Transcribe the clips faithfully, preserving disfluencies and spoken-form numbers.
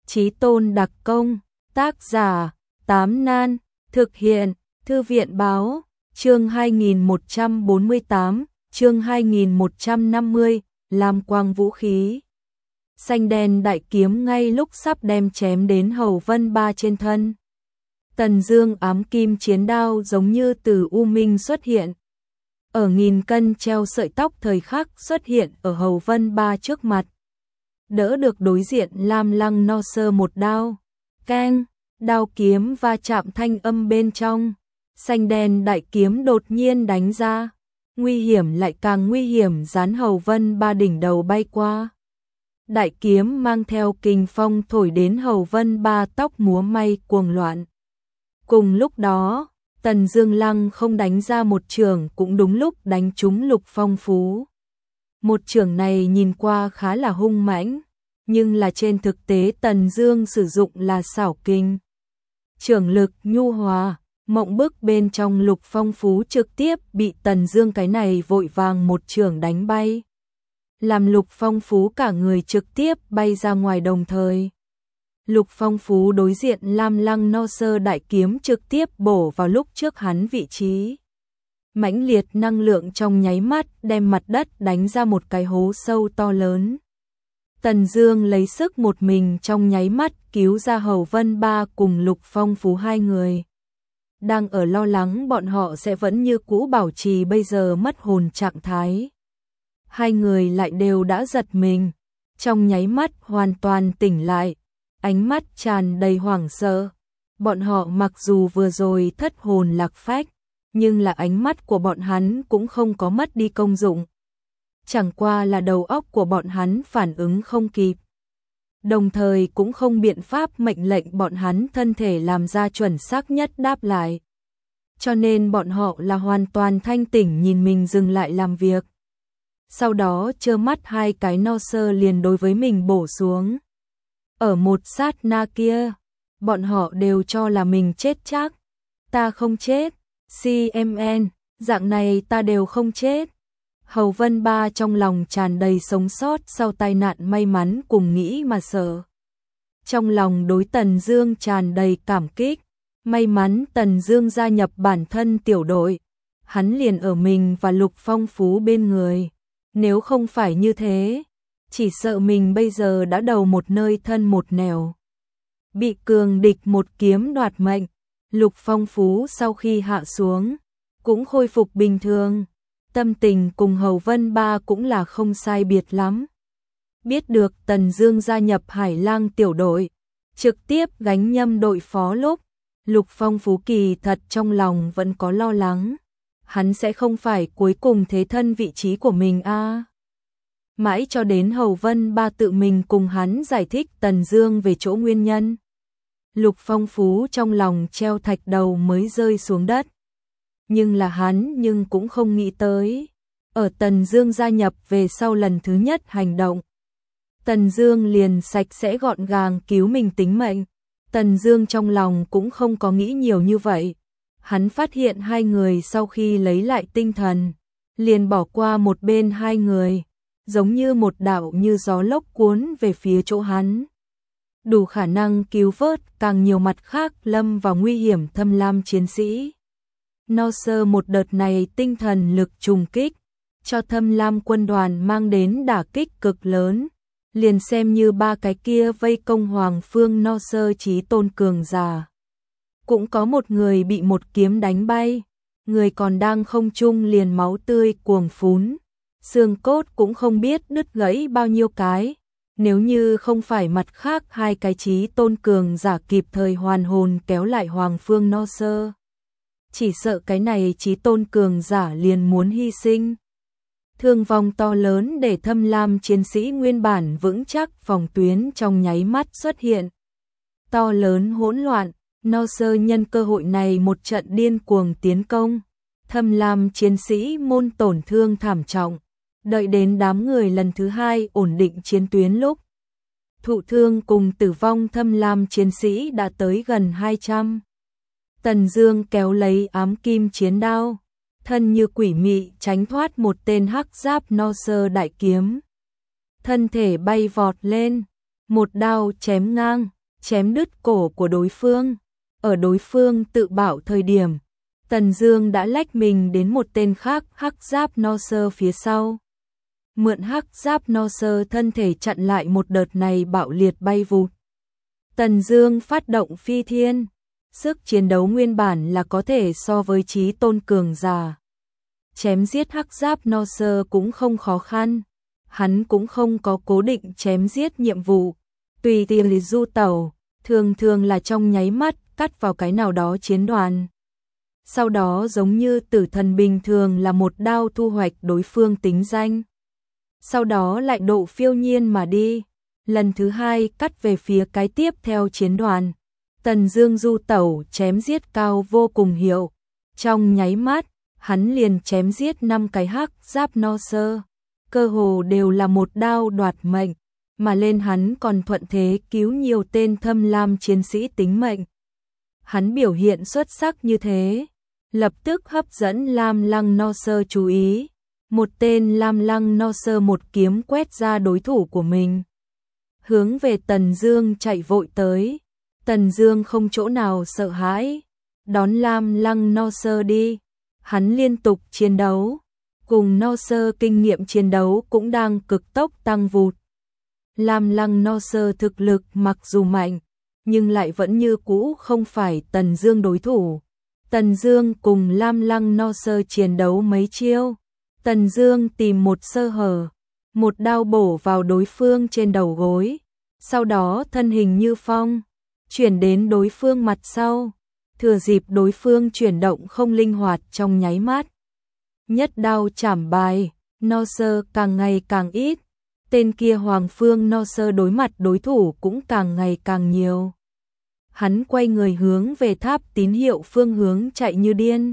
Chí Tôn đặc công, tác giả, Tám Nan, thực hiện, Thư viện báo, chương hai nghìn một trăm bốn mươi tám, chương hai nghìn một trăm năm mươi, lam quang vũ khí. Xanh đen đại kiếm ngay lúc sắp đem chém đến Hầu Vân Ba trên thân. Tần Dương ám kim chiến đao giống như từ u minh xuất hiện. Ở nghìn cân treo sợi tóc thời khắc xuất hiện ở Hầu Vân Ba trước mặt. Đỡ được đối diện Lam Lăng No Sơ một đao. Keng, đao kiếm va chạm thanh âm bên trong. Xanh đen đại kiếm đột nhiên đánh ra. Nguy hiểm lại càng nguy hiểm, dán Hầu Vân Ba đỉnh đầu bay qua. Đại kiếm mang theo kình phong thổi đến Hầu Vân Ba tóc múa may cuồng loạn. Cùng lúc đó, Tần Dương Lăng không đánh ra một chưởng cũng đúng lúc đánh trúng Lục Phong Phú. Một chưởng này nhìn qua khá là hung mãnh, nhưng là trên thực tế Tần Dương sử dụng là xảo kình. Chưởng lực nhu hòa, mộng bức bên trong Lục Phong Phú trực tiếp bị Tần Dương cái này vội vàng một chưởng đánh bay. Làm Lục Phong Phú cả người trực tiếp bay ra ngoài, đồng thời Lục Phong Phú đối diện Lam Lăng No Sơ đại kiếm trực tiếp bổ vào lúc trước hắn vị trí. Mãnh liệt năng lượng trong nháy mắt đem mặt đất đánh ra một cái hố sâu to lớn. Tần Dương lấy sức một mình trong nháy mắt cứu ra Hầu Vân Ba cùng Lục Phong Phú hai người. Đang ở lo lắng bọn họ sẽ vẫn như cũ bảo trì bây giờ mất hồn trạng thái. Hai người lại đều đã giật mình, trong nháy mắt hoàn toàn tỉnh lại, ánh mắt tràn đầy hoảng sợ. Bọn họ mặc dù vừa rồi thất hồn lạc phách, nhưng là ánh mắt của bọn hắn cũng không có mất đi công dụng. Chẳng qua là đầu óc của bọn hắn phản ứng không kịp. Đồng thời cũng không biện pháp mệnh lệnh bọn hắn thân thể làm ra chuẩn xác nhất đáp lại. Cho nên bọn họ là hoàn toàn thanh tỉnh nhìn mình dừng lại làm việc. Sau đó trơ mắt hai cái No Sơ liền đối với mình bổ xuống. Ở một sát na kia, bọn họ đều cho là mình chết chắc. Ta không chết, xê em en, dạng này ta đều không chết. Hầu Vân Ba trong lòng tràn đầy sống sót sau tai nạn may mắn cùng nghĩ mà sợ. Trong lòng đối Tần Dương tràn đầy cảm kích, may mắn Tần Dương gia nhập bản thân tiểu đội, hắn liền ở mình và Lục Phong Phú bên người. Nếu không phải như thế, chỉ sợ mình bây giờ đã đầu một nơi thân một nẻo. Bị cường địch một kiếm đoạt mệnh, Lục Phong Phú sau khi hạ xuống, cũng khôi phục bình thường. Tâm tình cùng Hầu Vân Ba cũng là không sai biệt lắm. Biết được Tần Dương gia nhập Hải Lang tiểu đội, trực tiếp gánh nhâm đội phó lúc, Lục Phong Phú kỳ thật trong lòng vẫn có lo lắng. Hắn sẽ không phải cuối cùng thế thân vị trí của mình a. À. Mãi cho đến Hầu Vân Ba tự mình cùng hắn giải thích Tần Dương về chỗ nguyên nhân. Lục Phong Phú trong lòng treo thạch đầu mới rơi xuống đất. Nhưng là hắn nhưng cũng không nghĩ tới. Ở Tần Dương gia nhập về sau lần thứ nhất hành động, Tần Dương liền sạch sẽ gọn gàng cứu mình tính mệnh. Tần Dương trong lòng cũng không có nghĩ nhiều như vậy. Hắn phát hiện hai người sau khi lấy lại tinh thần, liền bỏ qua một bên hai người, giống như một đạo như gió lốc cuốn về phía chỗ hắn. Đủ khả năng cứu vớt càng nhiều mặt khác lâm vào nguy hiểm thâm lam chiến sĩ. No Sơ một đợt này tinh thần lực trùng kích, cho thâm lam quân đoàn mang đến đả kích cực lớn. Liền xem như ba cái kia vây công Hoàng Phương No Sơ Chí Tôn cường giả, cũng có một người bị một kiếm đánh bay, người còn đang không trung liền máu tươi cuồng phún, xương cốt cũng không biết đứt gãy bao nhiêu cái. Nếu như không phải mặt khác hai cái Chí Tôn cường giả kịp thời hoàn hồn kéo lại Hoàng Phương No Sơ, chỉ sợ cái này Chí Tôn cường giả liền muốn hy sinh. Thương vong to lớn để thâm lam chiến sĩ nguyên bản vững chắc phòng tuyến trong nháy mắt xuất hiện. To lớn hỗn loạn, No Sơ nhân cơ hội này một trận điên cuồng tiến công. Thâm lam chiến sĩ môn tổn thương thảm trọng. Đợi đến đám người lần thứ hai ổn định chiến tuyến lúc, thụ thương cùng tử vong thâm lam chiến sĩ đã tới gần hai trăm. Tần Dương kéo lấy ám kim chiến đao, thân như quỷ mị tránh thoát một tên hắc giáp No Sơ đại kiếm. Thân thể bay vọt lên, một đao chém ngang, chém đứt cổ của đối phương. Ở đối phương tự bảo thời điểm, Tần Dương đã lách mình đến một tên khác hắc giáp no sơ phía sau. Mượn hắc giáp no sơ thân thể chặn lại một đợt này bạo liệt bay vụt. Tần Dương phát động phi thiên, sức chiến đấu nguyên bản là có thể so với chí tôn cường giả. Chém giết hắc giáp no sơ cũng không khó khăn, hắn cũng không có cố định chém giết nhiệm vụ, tùy tiện du tẩu, thường thường là trong nháy mắt cắt vào cái nào đó chiến đoàn. Sau đó giống như tử thần bình thường là một đao thu hoạch đối phương tính danh. Sau đó lại độ phiêu nhiên mà đi, lần thứ hai cắt về phía cái tiếp theo chiến đoàn. Tần Dương du tẩu chém giết cao vô cùng hiệu, trong nháy mắt, hắn liền chém giết năm cái hắc giáp no sơ, cơ hồ đều là một đao đoạt mệnh, mà lên hắn còn thuận thế cứu nhiều tên thâm lam chiến sĩ tính mệnh. Hắn biểu hiện xuất sắc như thế, lập tức hấp dẫn Lam Lăng no sơ chú ý. Một tên Lam Lăng no sơ một kiếm quét ra đối thủ của mình, hướng về Tần Dương chạy vội tới. Tần Dương không chỗ nào sợ hãi, đón Lam Lăng no sơ đi. Hắn liên tục chiến đấu, cùng no sơ kinh nghiệm chiến đấu cũng đang cực tốc tăng vụt. Lam Lăng no sơ thực lực mặc dù mạnh, nhưng lại vẫn như cũ không phải Tần Dương đối thủ. Tần Dương cùng Lam Lăng no sơ chiến đấu mấy chiêu, Tần Dương tìm một sơ hở, một đao bổ vào đối phương trên đầu gối, sau đó thân hình như phong, chuyển đến đối phương mặt sau, thừa dịp đối phương chuyển động không linh hoạt trong nháy mắt. Nhất đao chảm bài, no sơ càng ngày càng ít, tên kia Hoàng Phương no sơ đối mặt đối thủ cũng càng ngày càng nhiều. Hắn quay người hướng về tháp tín hiệu phương hướng chạy như điên.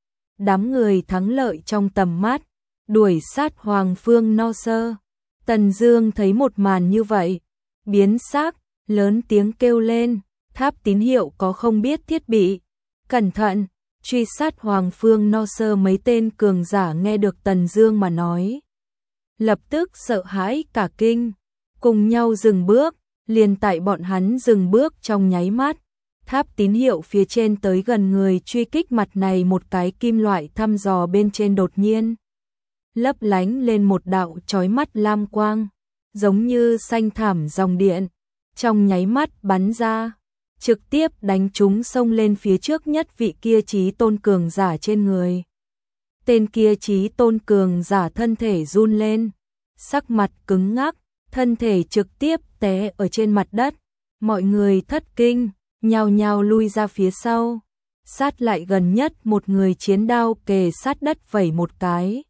Đám người thắng lợi trong tầm mắt, đuổi sát Hoàng Phương no sơ. Tần Dương thấy một màn như vậy, biến sắc, lớn tiếng kêu lên, tháp tín hiệu có không biết thiết bị, cẩn thận, truy sát Hoàng Phương no sơ. Mấy tên cường giả nghe được Tần Dương mà nói, lập tức sợ hãi cả kinh, cùng nhau dừng bước. Liền tại bọn hắn dừng bước trong nháy mắt, tháp tín hiệu phía trên tới gần người truy kích mặt này một cái kim loại thăm dò bên trên đột nhiên lấp lánh lên một đạo chói mắt lam quang, giống như xanh thảm dòng điện, trong nháy mắt bắn ra, trực tiếp đánh trúng xông lên phía trước nhất vị kia chí tôn cường giả trên người. Tên kia chí tôn cường giả thân thể run lên, sắc mặt cứng ngắc, thân thể trực tiếp té ở trên mặt đất, mọi người thất kinh, nhao nhao lui ra phía sau, sát lại gần nhất một người chiến đao kề sát đất vẩy một cái,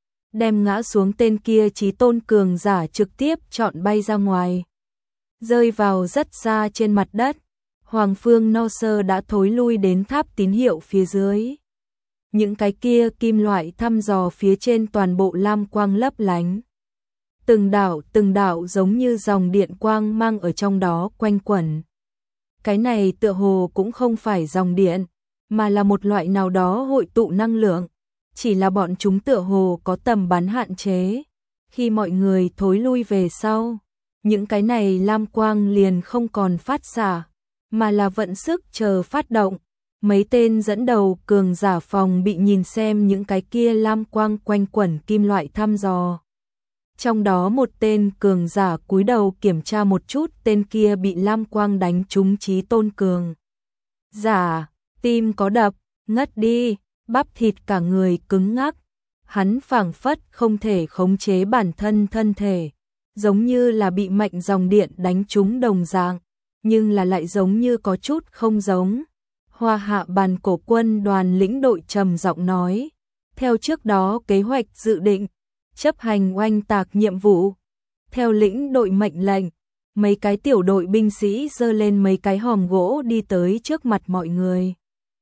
đem ngã xuống tên kia chí tôn cường giả trực tiếp chọn bay ra ngoài, rơi vào rất xa trên mặt đất. Hoàng Phương no sơ đã thối lui đến tháp tín hiệu phía dưới. Những cái kia kim loại thăm dò phía trên toàn bộ lam quang lấp lánh. Từng đạo từng đạo giống như dòng điện quang mang ở trong đó quanh quẩn. Cái này tựa hồ cũng không phải dòng điện, mà là một loại nào đó hội tụ năng lượng, chỉ là bọn chúng tựa hồ có tầm bắn hạn chế. Khi mọi người thối lui về sau, những cái này lam quang liền không còn phát xạ, mà là vận sức chờ phát động. Mấy tên dẫn đầu cường giả phòng bị nhìn xem những cái kia lam quang quanh quẩn kim loại thăm dò. Trong đó một tên cường giả cúi đầu kiểm tra một chút tên kia bị lam quang đánh trúng chí tôn cường giả, tim có đập, ngất đi, bắp thịt cả người cứng ngắc. Hắn phảng phất không thể khống chế bản thân thân thể, giống như là bị mạnh dòng điện đánh trúng đồng dạng, nhưng là lại giống như có chút không giống. Hoa Hạ Bàn Cổ Quân đoàn lĩnh đội trầm giọng nói, theo trước đó kế hoạch dự định, chấp hành oanh tạc nhiệm vụ. Theo lĩnh đội mệnh lệnh, mấy cái tiểu đội binh sĩ giơ lên mấy cái hòm gỗ đi tới trước mặt mọi người.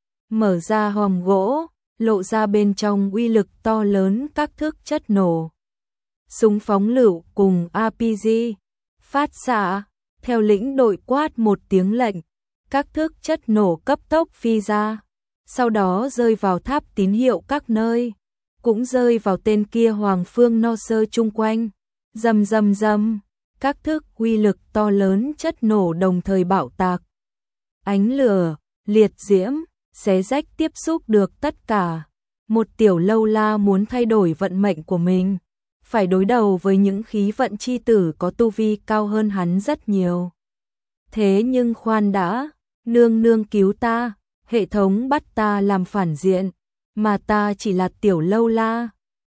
Mở ra hòm gỗ, lộ ra bên trong uy lực to lớn các thước chất nổ. Súng phóng lựu cùng a pê giê, phát xạ, theo lĩnh đội quát một tiếng lệnh, các thước chất nổ cấp tốc phi ra, sau đó rơi vào tháp tín hiệu các nơi, cũng rơi vào tên kia Hoàng Phương no sơ chung quanh. Rầm rầm rầm, các thức uy lực to lớn chất nổ đồng thời bạo tạc. Ánh lửa, liệt diễm, xé rách tiếp xúc được tất cả. Một tiểu lâu la muốn thay đổi vận mệnh của mình, phải đối đầu với những khí vận chi tử có tu vi cao hơn hắn rất nhiều. Thế nhưng khoan đã, nương nương cứu ta, hệ thống bắt ta làm phản diện, mà ta chỉ là tiểu lâu la,